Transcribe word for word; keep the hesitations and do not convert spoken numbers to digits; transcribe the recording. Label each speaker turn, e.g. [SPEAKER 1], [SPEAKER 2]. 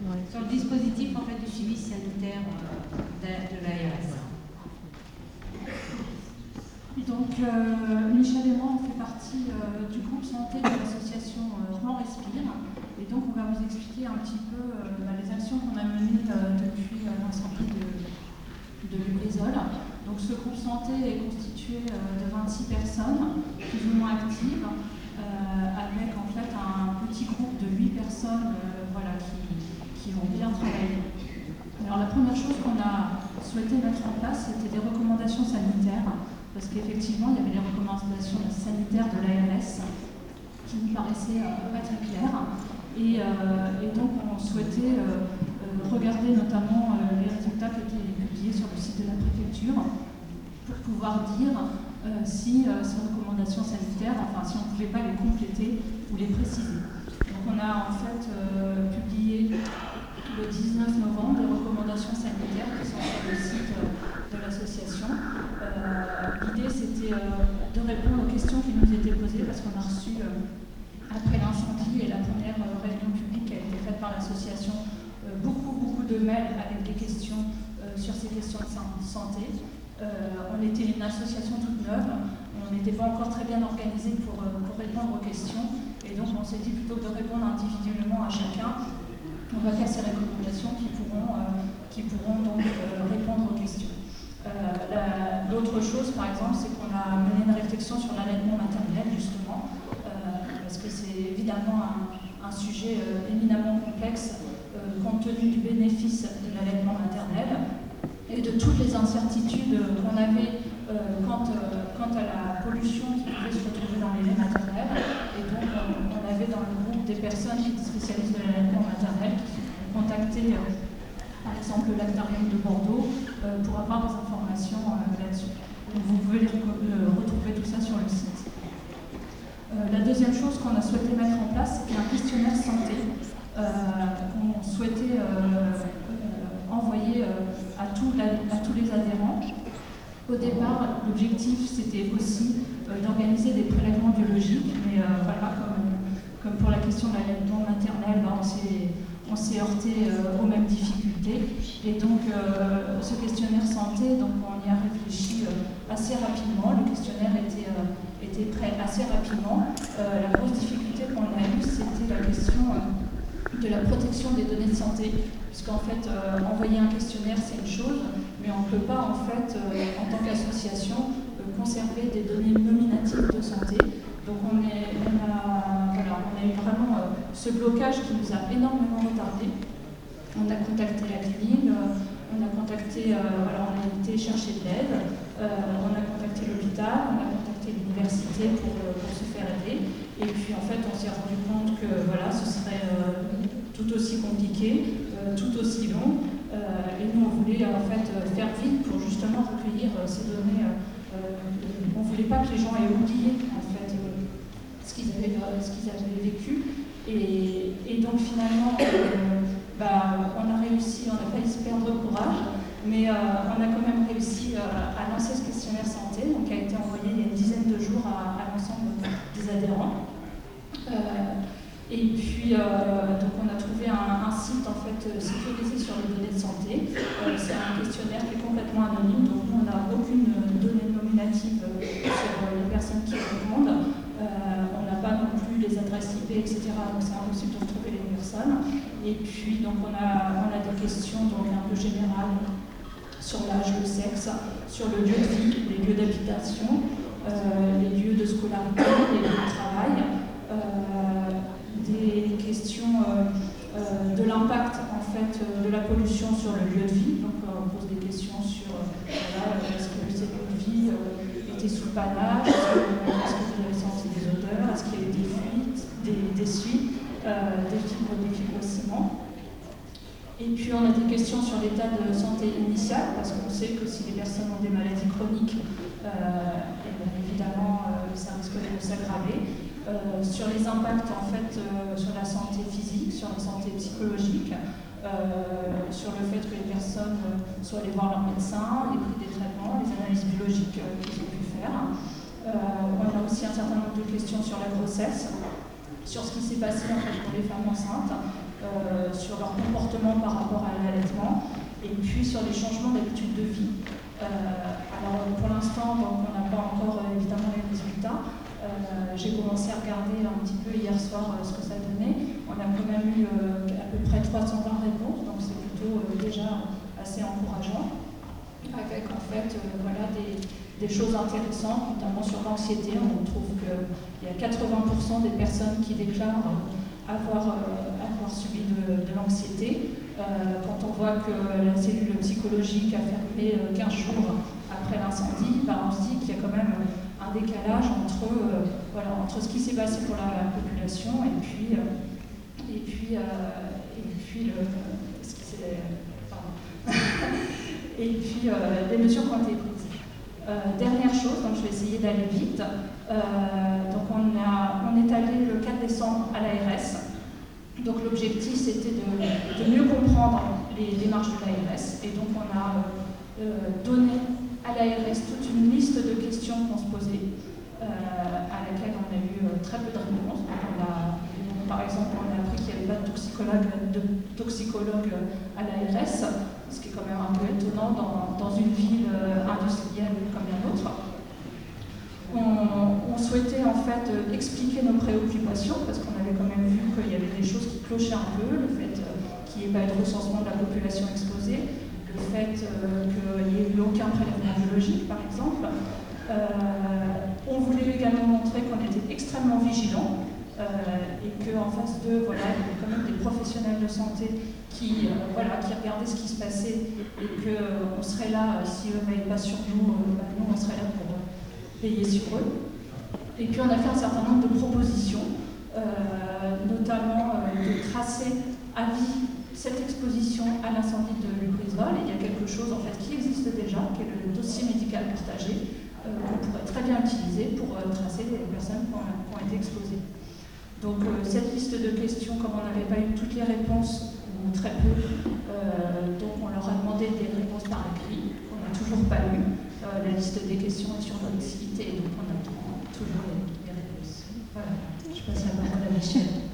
[SPEAKER 1] Ouais.
[SPEAKER 2] Sur le dispositif en fait, du suivi sanitaire euh, de, de l'A R S.
[SPEAKER 3] Donc, euh, Michel et moi, on fait partie euh, du groupe santé de l'association euh, Rouen Respire. Et donc, on va vous expliquer un petit peu euh, bah, les actions qu'on a menées euh, depuis euh, l'incendie de, de Lubrizol. Donc, ce groupe santé est constitué euh, de vingt-six personnes, plus ou moins actives, euh, avec en fait un petit groupe de huit personnes euh, voilà, qui, qui vont bien travailler. Alors, la première chose qu'on a souhaité mettre en place, c'était des recommandations sanitaires. Parce qu'effectivement, il y avait les recommandations sanitaires de l'A R S qui nous paraissaient euh, pas très claires. Et, euh, et donc, on souhaitait euh, euh, regarder notamment euh, les résultats qui étaient publiés sur le site de la préfecture pour pouvoir dire euh, si euh, ces recommandations sanitaires, enfin, si on ne pouvait pas les compléter ou les préciser. Donc, on a en fait euh, publié le dix-neuf novembre des recommandations sanitaires qui sont sur le site euh, de l'association. Euh, L'idée, c'était euh, de répondre aux questions qui nous étaient posées parce qu'on a reçu, euh, après l'incendie et la première euh, réunion publique qui a été faite par l'association, euh, beaucoup, beaucoup de mails avec des questions euh, sur ces questions de santé. Euh, on était une association toute neuve, on n'était pas encore très bien organisé pour, euh, pour répondre aux questions. Et donc, on s'est dit, plutôt que de répondre individuellement à chacun, on va faire ces recommandations qui pourront, euh, qui pourront donc euh, répondre aux questions. Euh, L'autre chose, par exemple, c'est qu'on a mené une réflexion sur l'allaitement maternel, justement, euh, parce que c'est évidemment un, un sujet euh, éminemment complexe, euh, compte tenu du bénéfice de l'allaitement maternel et de toutes les incertitudes qu'on avait euh, quant, euh, quant à la pollution qui pouvait se retrouver dans les laits maternels. Et donc, on, on avait dans le groupe des personnes qui étaient spécialistes de l'allaitement maternel qui ont contacté euh, par exemple le Lactarium de Bordeaux, euh, pour avoir des informations euh, là-dessus. Donc vous pouvez les, euh, retrouver tout ça sur le site. Euh, la deuxième chose qu'on a souhaité mettre en place, c'était un questionnaire santé euh, qu'on souhaitait euh, euh, envoyer euh, à, tout la, à tous les adhérents. Au départ, l'objectif, c'était aussi euh, d'organiser des prélèvements biologiques, mais euh, voilà, comme, comme pour la question de l'allaitement maternel, ben, on s'est on s'est heurté euh, aux mêmes difficultés. Et donc, euh, ce questionnaire santé, donc on y a réfléchi euh, assez rapidement. Le questionnaire était, euh, était prêt assez rapidement. Euh, la grosse difficulté qu'on a eue, c'était la question euh, de la protection des données de santé. Puisqu'en fait, euh, envoyer un questionnaire, c'est une chose, mais on ne peut pas, en fait, euh, en tant qu'association, euh, conserver des données nominatives de santé. Donc, on, est, on, a, voilà, on a eu vraiment euh, ce blocage qui nous a énormément retardé. On a contacté la clinique, euh, on a contacté, euh, voilà, on a été chercher de l'aide, euh, on a contacté l'hôpital, on a contacté l'université pour, euh, pour se faire aider. Et puis, en fait, on s'est rendu compte que voilà, ce serait euh, tout aussi compliqué, euh, tout aussi long. Euh, et nous, on voulait en fait faire vite pour justement recueillir euh, ces données. Euh, on ne voulait pas que les gens aient oublié en fait euh, ce qu'ils avaient, euh, ce qu'ils avaient vécu. Et, et donc finalement, euh, bah, on a réussi, on n'a pas se perdre courage, mais euh, on a quand même réussi euh, à lancer ce questionnaire santé, donc qui a été envoyé il y a une dizaine de jours à, à l'ensemble des adhérents. Euh, Et puis, euh, donc on a trouvé un, un site en fait sécurisé sur les données de santé. Euh, c'est un questionnaire qui est complètement anonyme, donc nous on n'a aucune donnée nominative sur les personnes qui répondent. Euh, on n'a pas non plus les adresses I P, et cetera. Donc c'est impossible de retrouver les personnes. Et puis donc on a, on a des questions donc un peu générales sur l'âge, le sexe, sur le lieu de vie, les lieux d'habitation, euh, les lieux de scolarité, les lieux de travail. Euh, des questions euh, euh, de l'impact en fait euh, de la pollution sur le lieu de vie. Donc euh, on pose des questions sur euh, voilà, est-ce que ces lieux de vie euh, étaient sous panache, est-ce que, est-ce que vous avez senti des odeurs, est-ce qu'il y a eu des fuites, des, des suites, euh, des fibres, des fibres au ciment. Et puis on a des questions sur l'état de santé initial, parce qu'on sait que si les personnes ont des maladies chroniques, euh, et bien évidemment euh, ça risque de s'aggraver. Euh, sur les impacts en fait euh, sur la santé physique, sur la santé psychologique, euh, sur le fait que les personnes euh, soient allées voir leur médecin, les prix des traitements, les analyses biologiques euh, qu'ils ont pu faire. Euh, on a aussi un certain nombre de questions sur la grossesse, sur ce qui s'est passé en fait, pour les femmes enceintes, euh, sur sur leur comportement par rapport à l'allaitement, et puis sur les changements d'habitude de vie. Euh, alors pour l'instant, on n'a pas encore euh, évidemment les résultats. Euh, J'ai commencé à regarder un petit peu hier soir euh, ce que ça donnait. On a quand même eu euh, à peu près trois cent vingt réponses, donc c'est plutôt euh, déjà assez encourageant. Avec en fait euh, voilà, des, des choses intéressantes, notamment sur l'anxiété. On trouve qu'il y a quatre-vingts pour cent des personnes qui déclarent avoir, euh, avoir subi de, de l'anxiété. Euh, quand on voit que la cellule psychologique a fermé euh, quinze jours après l'incendie, ben on se dit qu'il y a quand même un décalage entre, euh, voilà, entre ce qui s'est passé pour la population et puis, euh, et puis, euh, et puis le, ce qui s'est, pardon. et puis euh, les mesures qui ont été prises. Euh, dernière chose, donc je vais essayer d'aller vite. Euh, donc on, a, on est allé le quatre décembre à l'A R S. Donc l'objectif c'était de, de mieux comprendre les démarches de l'A R S. Et donc on a euh, donné à l'A R S toute une liste de questions qu'on se posait, euh, à laquelle on a eu euh, très peu de réponses. Donc on a, par exemple, on a appris qu'il n'y avait pas de toxicologue, de toxicologue à l'A R S, ce qui est quand même un peu étonnant dans, dans une ville industrielle comme la nôtre. On, on souhaitait en fait expliquer nos préoccupations, parce qu'on avait quand même vu qu'il y avait des choses qui clochaient un peu, le fait qu'il n'y ait pas eu de recensement de la population exposée, le fait euh, qu'il n'y ait eu aucun prélèvement biologique, par exemple. Euh, on voulait également montrer qu'on était extrêmement vigilants euh, et qu'en face d'eux, voilà, il y avait quand même des professionnels de santé qui, euh, voilà, qui regardaient ce qui se passait et qu'on serait là, euh, si eux ne veillent pas sur nous, euh, bah, nous on serait là pour payer sur eux. Et puis on a fait un certain nombre de propositions, euh, notamment euh, de tracer à vie cette exposition à l'incendie de Lubrizol. Et il y a quelque chose en fait qui existe déjà, qui est le dossier médical partagé, euh, qu'on pourrait très bien utiliser pour euh, tracer les personnes qui ont, qui ont été exposées. Donc euh, cette liste de questions, comme on n'avait pas eu toutes les réponses, ou très peu, euh, donc on leur a demandé des réponses par écrit, qu'on n'a toujours pas eu. Euh, la liste des questions est sur notre site et donc on attend toujours les, les réponses. Voilà, je passe la parole à Michel.